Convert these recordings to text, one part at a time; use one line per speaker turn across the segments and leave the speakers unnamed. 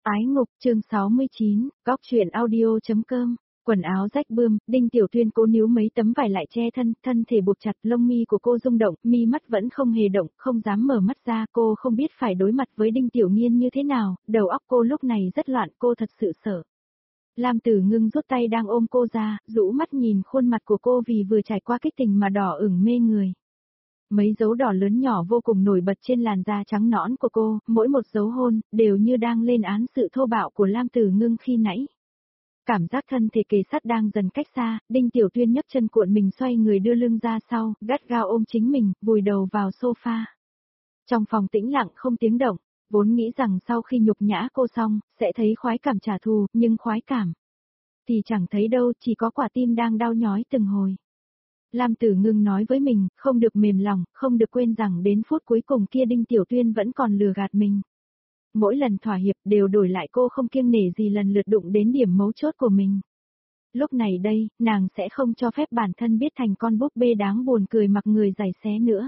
Ái ngục chương 69, góc truyện audio.com, quần áo rách bươm, Đinh Tiểu Tuyên cố níu mấy tấm vải lại che thân thể buộc chặt, lông mi của cô rung động, mi mắt vẫn không hề động, không dám mở mắt ra, cô không biết phải đối mặt với Đinh Tiểu Nghiên như thế nào, đầu óc cô lúc này rất loạn, cô thật sự sợ. Lam Tử Ngưng rút tay đang ôm cô ra, rũ mắt nhìn khuôn mặt của cô vì vừa trải qua kích tình mà đỏ ửng mê người. Mấy dấu đỏ lớn nhỏ vô cùng nổi bật trên làn da trắng nõn của cô, mỗi một dấu hôn, đều như đang lên án sự thô bạo của Lam Tử Ngưng khi nãy. Cảm giác thân thể kề sát đang dần cách xa, Đinh Tiểu Tuyên nhấc chân cuộn mình xoay người đưa lưng ra sau, gắt gao ôm chính mình, vùi đầu vào sofa. Trong phòng tĩnh lặng không tiếng động, vốn nghĩ rằng sau khi nhục nhã cô xong, sẽ thấy khoái cảm trả thù, nhưng khoái cảm thì chẳng thấy đâu, chỉ có quả tim đang đau nhói từng hồi. Lam Tử Ngưng nói với mình, không được mềm lòng, không được quên rằng đến phút cuối cùng kia Đinh Tiểu Tuyên vẫn còn lừa gạt mình. Mỗi lần thỏa hiệp đều đổi lại cô không kiêng nể gì lần lượt đụng đến điểm mấu chốt của mình. Lúc này đây, nàng sẽ không cho phép bản thân biết thành con búp bê đáng buồn cười mặc người giày xé nữa.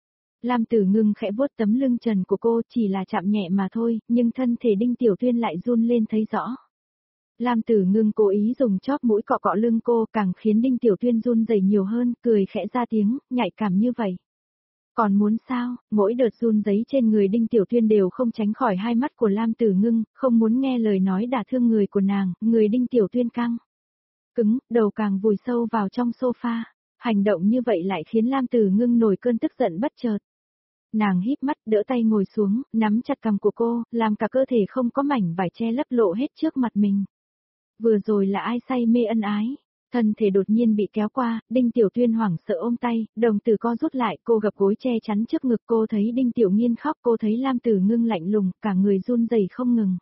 Lam Tử Ngưng khẽ vuốt tấm lưng trần của cô, chỉ là chạm nhẹ mà thôi, nhưng thân thể Đinh Tiểu Tuyên lại run lên thấy rõ. Lam Tử Ngưng cố ý dùng chóp mũi cọ cọ lưng cô, càng khiến Đinh Tiểu Tuyên run rẩy nhiều hơn, cười khẽ ra tiếng, nhạy cảm như vậy. Còn muốn sao? Mỗi đợt run rẩy trên người Đinh Tiểu Tuyên đều không tránh khỏi hai mắt của Lam Tử Ngưng, không muốn nghe lời nói đả thương người của nàng, người Đinh Tiểu Tuyên căng cứng, đầu càng vùi sâu vào trong sofa. Hành động như vậy lại khiến Lam Tử Ngưng nổi cơn tức giận bất chợt. Nàng híp mắt, đỡ tay ngồi xuống, nắm chặt cằm của cô, làm cả cơ thể không có mảnh vải che lấp lộ hết trước mặt mình. Vừa rồi là ai say mê ân ái? Thân thể đột nhiên bị kéo qua, Đinh Tiểu Tuyên hoảng sợ ôm tay, đồng tử co rút lại, cô gập gối che chắn trước ngực, cô thấy Đinh Tiểu Nghiên khóc, cô thấy Lam Tử Ngưng lạnh lùng, cả người run rẩy không ngừng.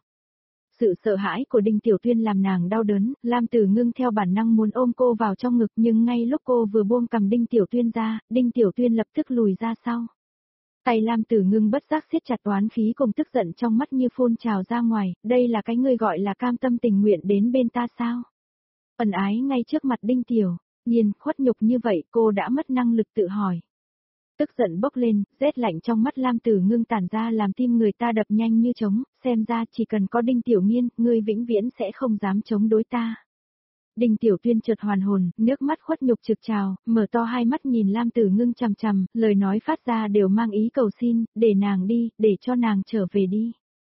Sự sợ hãi của Đinh Tiểu Tuyên làm nàng đau đớn, Lam Tử Ngưng theo bản năng muốn ôm cô vào trong ngực, nhưng ngay lúc cô vừa buông cầm Đinh Tiểu Tuyên ra, Đinh Tiểu Tuyên lập tức lùi ra sau. Tay Lam Tử Ngưng bất giác siết chặt, oán khí cùng tức giận trong mắt như phun trào ra ngoài, đây là cái ngươi gọi là cam tâm tình nguyện đến bên ta sao? Ân ái ngay trước mặt Đinh Tiểu Nghiên, khuất nhục như vậy cô đã mất năng lực tự hỏi. Tức giận bốc lên, rét lạnh trong mắt Lam Tử Ngưng tản ra làm tim người ta đập nhanh như trống, xem ra chỉ cần có Đinh Tiểu Nghiên, ngươi vĩnh viễn sẽ không dám chống đối ta. Đinh Tiểu Tuyên chợt hoàn hồn, nước mắt khuất nhục trực trào, mở to hai mắt nhìn Lam Tử Ngưng chằm chằm, lời nói phát ra đều mang ý cầu xin, để nàng đi, để cho nàng trở về đi.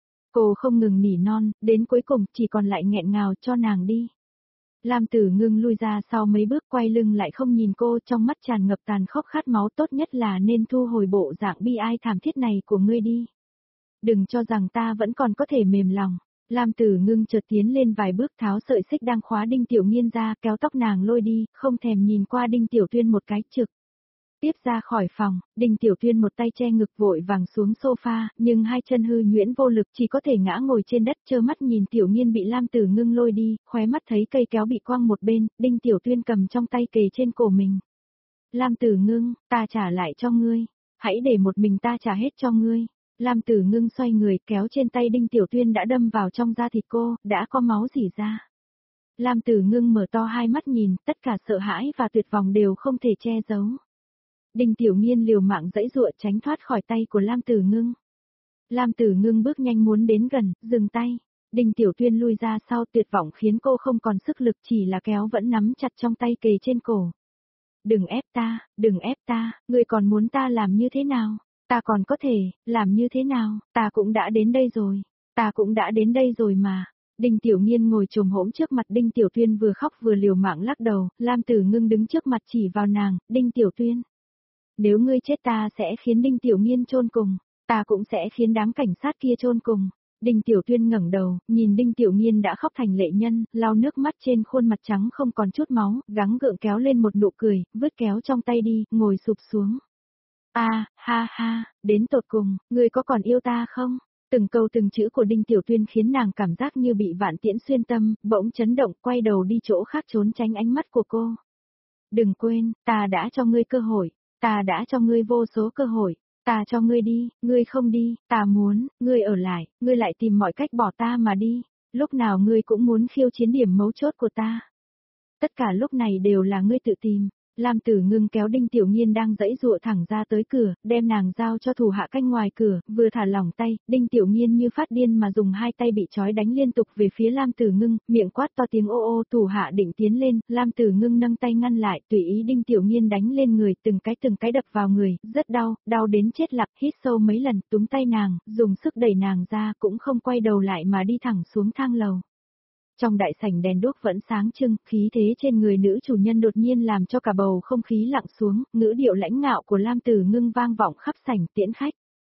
Cô không ngừng nỉ non, đến cuối cùng chỉ còn lại nghẹn ngào cho nàng đi. Lam Tử Ngưng lui ra sau mấy bước, quay lưng lại không nhìn cô, trong mắt tràn ngập tàn khốc khát máu, tốt nhất là nên thu hồi bộ dạng bi ai thảm thiết này của ngươi đi. Đừng cho rằng ta vẫn còn có thể mềm lòng. Lam Tử Ngưng chợt tiến lên vài bước, tháo sợi xích đang khóa Đinh Tiểu Nghiên ra, kéo tóc nàng lôi đi, không thèm nhìn qua Đinh Tiểu Tuyên một cái, trực tiếp ra khỏi phòng. Đinh Tiểu Tuyên một tay che ngực vội vàng xuống sofa, nhưng hai chân hư nhuyễn vô lực, chỉ có thể ngã ngồi trên đất, trơ mắt nhìn Tiểu Nghiên bị Lam Tử Ngưng lôi đi, khóe mắt thấy cây kéo bị quăng một bên, Đinh Tiểu Tuyên cầm trong tay kề trên cổ mình. Lam Tử Ngưng, ta trả lại cho ngươi, hãy để một mình ta trả hết cho ngươi. Lam Tử Ngưng xoay người, kéo trên tay Đinh Tiểu Tuyên đã đâm vào trong da thịt cô, đã có máu rỉ ra. Lam Tử Ngưng mở to hai mắt nhìn, tất cả sợ hãi và tuyệt vọng đều không thể che giấu. Đinh Tiểu Nghiên liều mạng giãy giụa tránh thoát khỏi tay của Lam Tử Ngưng. Lam Tử Ngưng bước nhanh muốn đến gần, dừng tay. Đinh Tiểu Tuyên lui ra sau, tuyệt vọng khiến cô không còn sức lực, chỉ là kéo vẫn nắm chặt trong tay kề trên cổ. Đừng ép ta, ngươi còn muốn ta làm như thế nào? Ta còn có thể, làm như thế nào, ta cũng đã đến đây rồi mà. Đinh Tiểu Nghiên ngồi chồm hổm trước mặt Đinh Tiểu Tuyên, vừa khóc vừa liều mạng lắc đầu, Lam Tử Ngưng đứng trước mặt chỉ vào nàng, Đinh Tiểu Tuyên. Nếu ngươi chết ta sẽ khiến Đinh Tiểu Nghiên chôn cùng, ta cũng sẽ khiến đám cảnh sát kia chôn cùng. Đinh Tiểu Tuyên ngẩng đầu, nhìn Đinh Tiểu Nghiên đã khóc thành lệ nhân, lau nước mắt trên khuôn mặt trắng không còn chút máu, gắng gượng kéo lên một nụ cười, vứt kéo trong tay đi, ngồi sụp xuống. Ha, đến tột cùng, ngươi có còn yêu ta không? Từng câu từng chữ của Đinh Tiểu Tuyên khiến nàng cảm giác như bị vạn tiễn xuyên tâm, bỗng chấn động, quay đầu đi chỗ khác trốn tránh ánh mắt của cô. Đừng quên, ta đã cho ngươi cơ hội, ta đã cho ngươi vô số cơ hội, ta cho ngươi đi, ngươi không đi, ta muốn, ngươi ở lại, ngươi lại tìm mọi cách bỏ ta mà đi, lúc nào ngươi cũng muốn khiêu chiến điểm mấu chốt của ta. Tất cả lúc này đều là ngươi tự tìm. Lam Tử Ngưng kéo Đinh Tiểu Nhiên đang giãy giụa thẳng ra tới cửa, đem nàng giao cho thủ hạ canh ngoài cửa, vừa thả lỏng tay, Đinh Tiểu Nhiên như phát điên mà dùng hai tay bị trói đánh liên tục về phía Lam Tử Ngưng, miệng quát to tiếng ô ô, thủ hạ định tiến lên, Lam Tử Ngưng nâng tay ngăn lại, tùy ý Đinh Tiểu Nhiên đánh lên người, từng cái đập vào người, rất đau, đau đến chết lặng, hít sâu mấy lần, túm tay nàng, dùng sức đẩy nàng ra, cũng không quay đầu lại mà đi thẳng xuống thang lầu. Trong đại sảnh đèn đuốc vẫn sáng trưng, khí thế trên người nữ chủ nhân đột nhiên làm cho cả bầu không khí lặng xuống, ngữ điệu lãnh ngạo của Lam Tử Ngưng vang vọng khắp sảnh tiễn khách.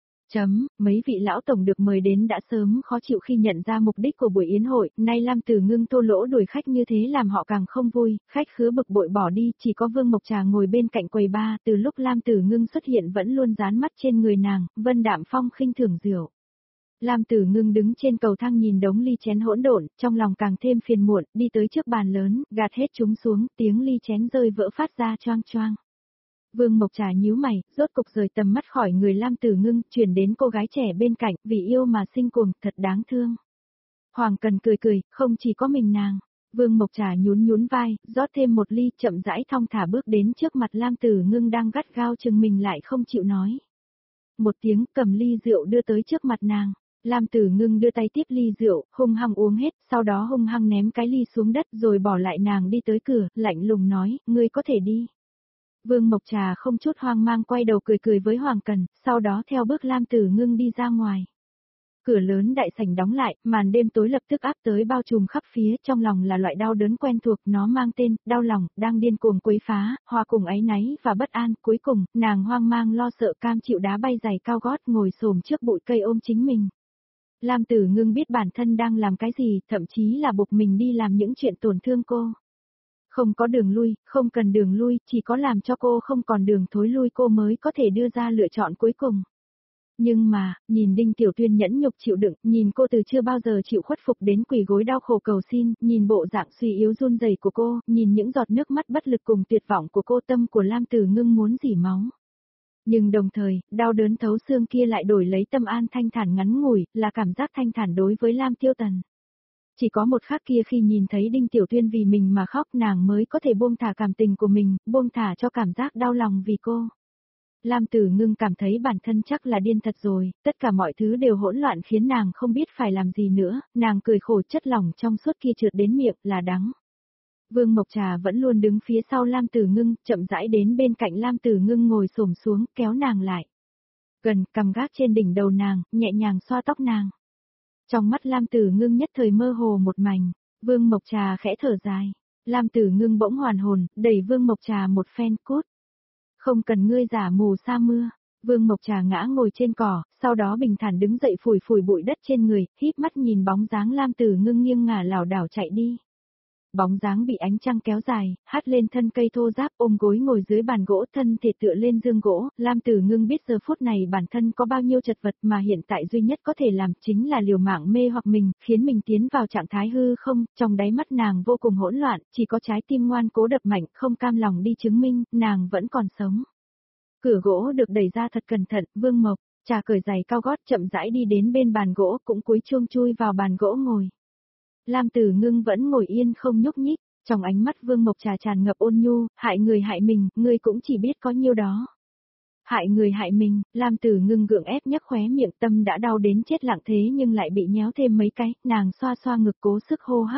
Mấy vị lão tổng được mời đến đã sớm khó chịu khi nhận ra mục đích của buổi yến hội, nay Lam Tử Ngưng thô lỗ đuổi khách như thế làm họ càng không vui, khách khứa bực bội bỏ đi, chỉ có Vương Mộc Trà ngồi bên cạnh quầy bar, từ lúc Lam Tử Ngưng xuất hiện vẫn luôn dán mắt trên người nàng, Vân Đạm Phong khinh thường rượu. Lam Tử Ngưng đứng trên cầu thang nhìn đống ly chén hỗn độn, trong lòng càng thêm phiền muộn, đi tới trước bàn lớn, gạt hết chúng xuống, tiếng ly chén rơi vỡ phát ra choang choang. Vương Mộc Trà nhíu mày, rốt cục rời tầm mắt khỏi người Lam Tử Ngưng, chuyển đến cô gái trẻ bên cạnh, vì yêu mà sinh cuồng, thật đáng thương. Hoàng Cần cười cười, không chỉ có mình nàng. Vương Mộc Trà nhún vai, rót thêm một ly, chậm rãi thong thả bước đến trước mặt Lam Tử Ngưng đang gắt gao chừng mình lại không chịu nói. Một tiếng, cầm ly rượu đưa tới trước mặt nàng. Lam Tử Ngưng đưa tay tiếp ly rượu, hung hăng uống hết, sau đó hung hăng ném cái ly xuống đất rồi bỏ lại nàng đi tới cửa, lạnh lùng nói, ngươi có thể đi. Vương Mộc Trà không chút hoang mang quay đầu cười với Hoàng Cần, sau đó theo bước Lam Tử Ngưng đi ra ngoài. Cửa lớn đại sảnh đóng lại, màn đêm tối lập tức áp tới bao trùm khắp phía, trong lòng là loại đau đớn quen thuộc, nó mang tên, đau lòng, đang điên cuồng quấy phá, hòa cùng áy náy và bất an, cuối cùng, nàng hoang mang lo sợ cam chịu đá bay giày cao gót ngồi xổm trước bụi cây ôm chính mình. Lam Tử Ngưng biết bản thân đang làm cái gì, thậm chí là buộc mình đi làm những chuyện tổn thương cô. Không có đường lui, không cần đường lui, chỉ có làm cho cô không còn đường thối lui cô mới có thể đưa ra lựa chọn cuối cùng. Nhưng mà, nhìn Đinh Tiểu Tuyên nhẫn nhục chịu đựng, nhìn cô từ chưa bao giờ chịu khuất phục đến quỳ gối đau khổ cầu xin, nhìn bộ dạng suy yếu run rẩy của cô, nhìn những giọt nước mắt bất lực cùng tuyệt vọng của cô, tâm của Lam Tử Ngưng muốn rỉ máu. Nhưng đồng thời, đau đớn thấu xương kia lại đổi lấy tâm an thanh thản ngắn ngủi, là cảm giác thanh thản đối với Lam Tiêu Tần. Chỉ có một khắc kia khi nhìn thấy Đinh Tiểu Tuyên vì mình mà khóc nàng mới có thể buông thả cảm tình của mình, buông thả cho cảm giác đau lòng vì cô. Lam Tử Ngưng cảm thấy bản thân chắc là điên thật rồi, tất cả mọi thứ đều hỗn loạn khiến nàng không biết phải làm gì nữa, nàng cười khổ chất lỏng trong suốt kia trượt đến miệng là đắng. Vương Mộc Trà vẫn luôn đứng phía sau Lam Tử Ngưng, chậm rãi đến bên cạnh Lam Tử Ngưng ngồi xổm xuống, kéo nàng lại. Gần, cầm gác trên đỉnh đầu nàng, nhẹ nhàng xoa tóc nàng. Trong mắt Lam Tử Ngưng nhất thời mơ hồ một mảnh, Vương Mộc Trà khẽ thở dài. Lam Tử Ngưng bỗng hoàn hồn, đẩy Vương Mộc Trà một phen cút. Không cần ngươi giả mù sa mưa. Vương Mộc Trà ngã ngồi trên cỏ, sau đó bình thản đứng dậy phủi phủi bụi đất trên người, híp mắt nhìn bóng dáng Lam Tử Ngưng nghiêng ngả lảo đảo chạy đi. Bóng dáng bị ánh trăng kéo dài, hắt lên thân cây thô ráp ôm gối ngồi dưới bàn gỗ thân thể tựa lên giường gỗ, Lam Tử Ngưng biết giờ phút này bản thân có bao nhiêu chật vật mà hiện tại duy nhất có thể làm chính là liều mạng mê hoặc mình, khiến mình tiến vào trạng thái hư không, trong đáy mắt nàng vô cùng hỗn loạn, chỉ có trái tim ngoan cố đập mạnh, không cam lòng đi chứng minh, nàng vẫn còn sống. Cửa gỗ được đẩy ra thật cẩn thận, Vương Mộc Trà cởi giày cao gót chậm rãi đi đến bên bàn gỗ cũng cúi chuông chui vào bàn gỗ ngồi. Lam Tử Ngưng vẫn ngồi yên không nhúc nhích, trong ánh mắt Vương Mộc Trà tràn ngập ôn nhu, hại người hại mình, ngươi cũng chỉ biết có nhiêu đó. Hại người hại mình, Lam Tử Ngưng gượng ép nhếch khóe miệng tâm đã đau đến chết lặng thế nhưng lại bị nhéo thêm mấy cái, nàng xoa xoa ngực cố sức hô hấp.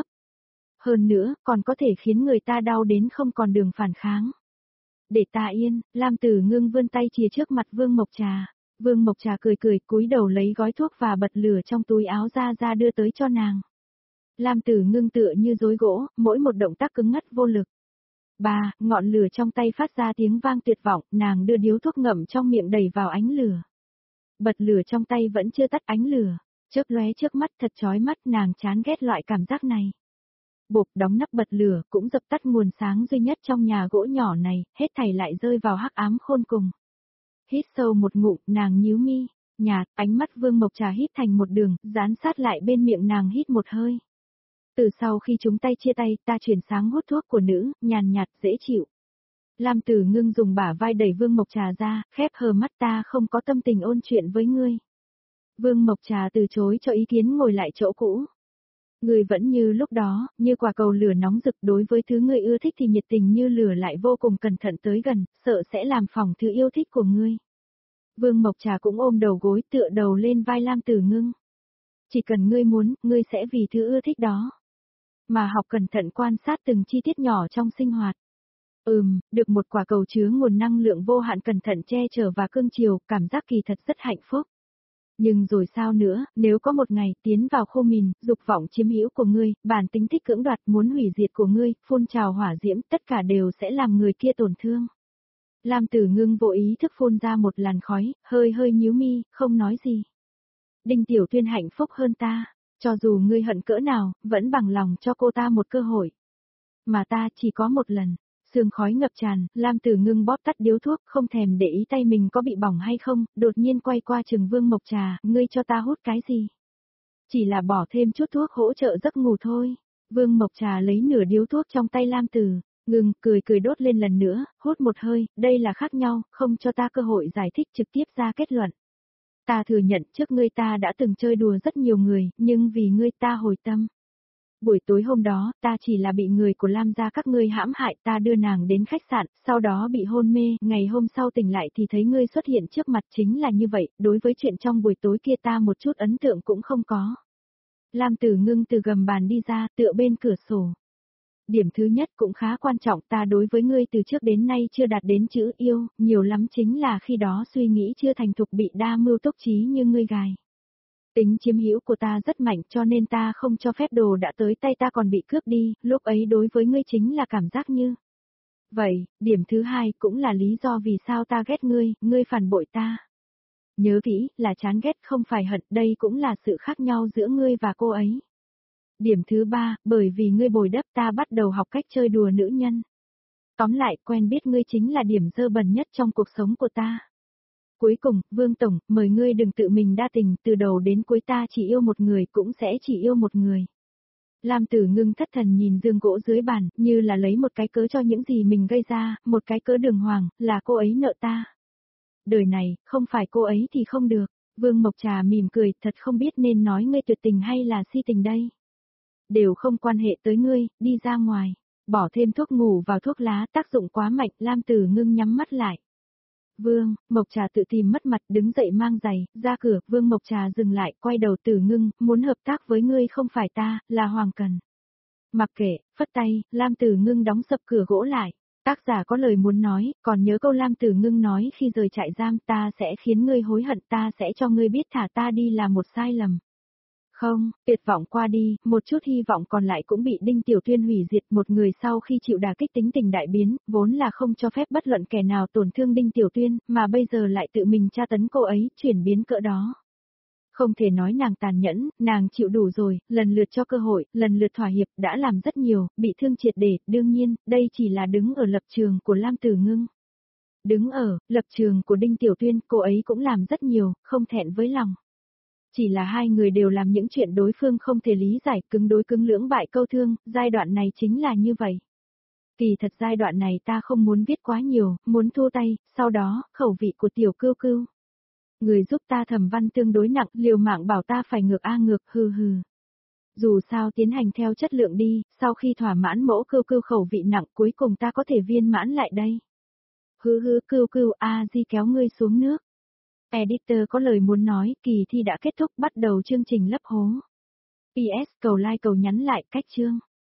Hơn nữa, còn có thể khiến người ta đau đến không còn đường phản kháng. Để ta yên, Lam Tử Ngưng vươn tay chìa trước mặt Vương Mộc Trà. Vương Mộc Trà cười cúi đầu lấy gói thuốc và bật lửa trong túi áo ra đưa tới cho nàng. Lam Tử Ngưng tựa như rối gỗ, mỗi một động tác cứng ngắt vô lực. Ngọn lửa trong tay phát ra tiếng vang tuyệt vọng, nàng đưa điếu thuốc ngậm trong miệng đẩy vào ánh lửa. Bật lửa trong tay vẫn chưa tắt ánh lửa, chớp lóe trước mắt thật chói mắt, nàng chán ghét loại cảm giác này. Bộp đóng nắp bật lửa, cũng dập tắt nguồn sáng duy nhất trong nhà gỗ nhỏ này, hết thảy lại rơi vào hắc ám khôn cùng. Hít sâu một ngụm, nàng nhíu mi, nhạt, ánh mắt Vương Mộc Trà hít thành một đường, dán sát lại bên miệng nàng hít một hơi. Từ sau khi chúng tay chia tay, ta chuyển sang hút thuốc của nữ, nhàn nhạt, dễ chịu. Lam Tử Ngưng dùng bả vai đẩy Vương Mộc Trà ra, khép hờ mắt ta không có tâm tình ôn chuyện với ngươi. Vương Mộc Trà từ chối cho ý kiến ngồi lại chỗ cũ. Ngươi vẫn như lúc đó, như quả cầu lửa nóng rực, đối với thứ ngươi ưa thích thì nhiệt tình như lửa, lại vô cùng cẩn thận tới gần, sợ sẽ làm phỏng thứ yêu thích của ngươi. Vương Mộc Trà cũng ôm đầu gối tựa đầu lên vai Lam Tử Ngưng. Chỉ cần ngươi muốn, ngươi sẽ vì thứ ưa thích đó. Mà học cẩn thận quan sát từng chi tiết nhỏ trong sinh hoạt. Được một quả cầu chứa nguồn năng lượng vô hạn cẩn thận che chở và cưng chiều, cảm giác kỳ thật rất hạnh phúc. Nhưng rồi sao nữa, nếu có một ngày tiến vào khô mìn, dục vọng chiếm hữu của ngươi, bản tính thích cưỡng đoạt muốn hủy diệt của ngươi, phun trào hỏa diễm, tất cả đều sẽ làm người kia tổn thương. Lam Tử Ngưng vô ý thức phun ra một làn khói, hơi hơi nhíu mi, không nói gì. Đinh Tiểu Tuyên hạnh phúc hơn ta, cho dù ngươi hận cỡ nào, vẫn bằng lòng cho cô ta một cơ hội. Mà ta chỉ có một lần. Sương khói ngập tràn, Lam Tử Ngưng bóp tắt điếu thuốc, không thèm để ý tay mình có bị bỏng hay không, đột nhiên quay qua chừng Vương Mộc Trà, ngươi cho ta hút cái gì? Chỉ là bỏ thêm chút thuốc hỗ trợ giấc ngủ thôi. Vương Mộc Trà lấy nửa điếu thuốc trong tay Lam Tử Ngưng, cười cười đốt lên lần nữa, hút một hơi, đây là khác nhau, không cho ta cơ hội giải thích, trực tiếp ra kết luận. Ta thừa nhận trước ngươi ta đã từng chơi đùa rất nhiều người, nhưng vì ngươi ta hồi tâm. Buổi tối hôm đó, ta chỉ là bị người của Lam gia các ngươi hãm hại, ta đưa nàng đến khách sạn, sau đó bị hôn mê, ngày hôm sau tỉnh lại thì thấy ngươi xuất hiện trước mặt, chính là như vậy, đối với chuyện trong buổi tối kia ta một chút ấn tượng cũng không có. Lam Tử Ngưng từ gầm bàn đi ra, tựa bên cửa sổ. Điểm thứ nhất cũng khá quan trọng, ta đối với ngươi từ trước đến nay chưa đạt đến chữ yêu, nhiều lắm chính là khi đó suy nghĩ chưa thành thục, bị đa mưu túc trí như ngươi gài. Tính chiếm hữu của ta rất mạnh, cho nên ta không cho phép đồ đã tới tay ta còn bị cướp đi, lúc ấy đối với ngươi chính là cảm giác như. Vậy, điểm thứ hai cũng là lý do vì sao ta ghét ngươi phản bội ta. Nhớ kỹ, là chán ghét không phải hận, đây cũng là sự khác nhau giữa ngươi và cô ấy. Điểm thứ ba, bởi vì ngươi bồi đắp ta bắt đầu học cách chơi đùa nữ nhân. Tóm lại, quen biết ngươi chính là điểm dơ bẩn nhất trong cuộc sống của ta. Cuối cùng, Vương Tổng, mời ngươi đừng tự mình đa tình, từ đầu đến cuối ta chỉ yêu một người, cũng sẽ chỉ yêu một người. Lam Tử Ngưng thất thần nhìn giường gỗ dưới bàn, như là lấy một cái cớ cho những gì mình gây ra, một cái cớ đường hoàng, là cô ấy nợ ta. Đời này, không phải cô ấy thì không được. Vương Mộc Trà mỉm cười, thật không biết nên nói ngươi tuyệt tình hay là si tình đây. Đều không quan hệ tới ngươi, đi ra ngoài. Bỏ thêm thuốc ngủ vào thuốc lá, tác dụng quá mạnh, Lam Tử Ngưng nhắm mắt lại. Vương Mộc Trà tự tìm mất mặt, đứng dậy mang giày, ra cửa, Vương Mộc Trà dừng lại, quay đầu Tử Ngưng, muốn hợp tác với ngươi không phải ta, là Hoàng Cần. Mặc kệ, phất tay, Lam Tử Ngưng đóng sập cửa gỗ lại. Tác giả có lời muốn nói, còn nhớ câu Lam Tử Ngưng nói khi rời trại giam, ta sẽ khiến ngươi hối hận, ta sẽ cho ngươi biết thả ta đi là một sai lầm. Không, tuyệt vọng qua đi, một chút hy vọng còn lại cũng bị Đinh Tiểu Tuyên hủy diệt. Một người sau khi chịu đả kích tính tình đại biến, vốn là không cho phép bất luận kẻ nào tổn thương Đinh Tiểu Tuyên, mà bây giờ lại tự mình tra tấn cô ấy, chuyển biến cỡ đó. Không thể nói nàng tàn nhẫn, nàng chịu đủ rồi, lần lượt cho cơ hội, lần lượt thỏa hiệp, đã làm rất nhiều, bị thương triệt để, đương nhiên, đây chỉ là đứng ở lập trường của Lam Tử Ngưng. Đứng ở lập trường của Đinh Tiểu Tuyên, cô ấy cũng làm rất nhiều, không thẹn với lòng. Chỉ là hai người đều làm những chuyện đối phương không thể lý giải, cứng đối cứng, lưỡng bại câu thương, giai đoạn này chính là như vậy. Kỳ thật giai đoạn này ta không muốn viết quá nhiều, muốn thua tay, sau đó, khẩu vị của Tiểu Cưu Cưu. Người giúp ta thẩm văn tương đối nặng, liều mạng bảo ta phải ngược ngược, hừ hừ. Dù sao tiến hành theo chất lượng đi, sau khi thỏa mãn mẫu Cưu Cưu khẩu vị nặng, cuối cùng ta có thể viên mãn lại đây. Hừ hừ, Cưu Cưu, Di kéo ngươi xuống nước. Editor có lời muốn nói, kỳ thi đã kết thúc, bắt đầu chương trình lấp hố. PS, cầu like cầu nhắn lại, cách chương.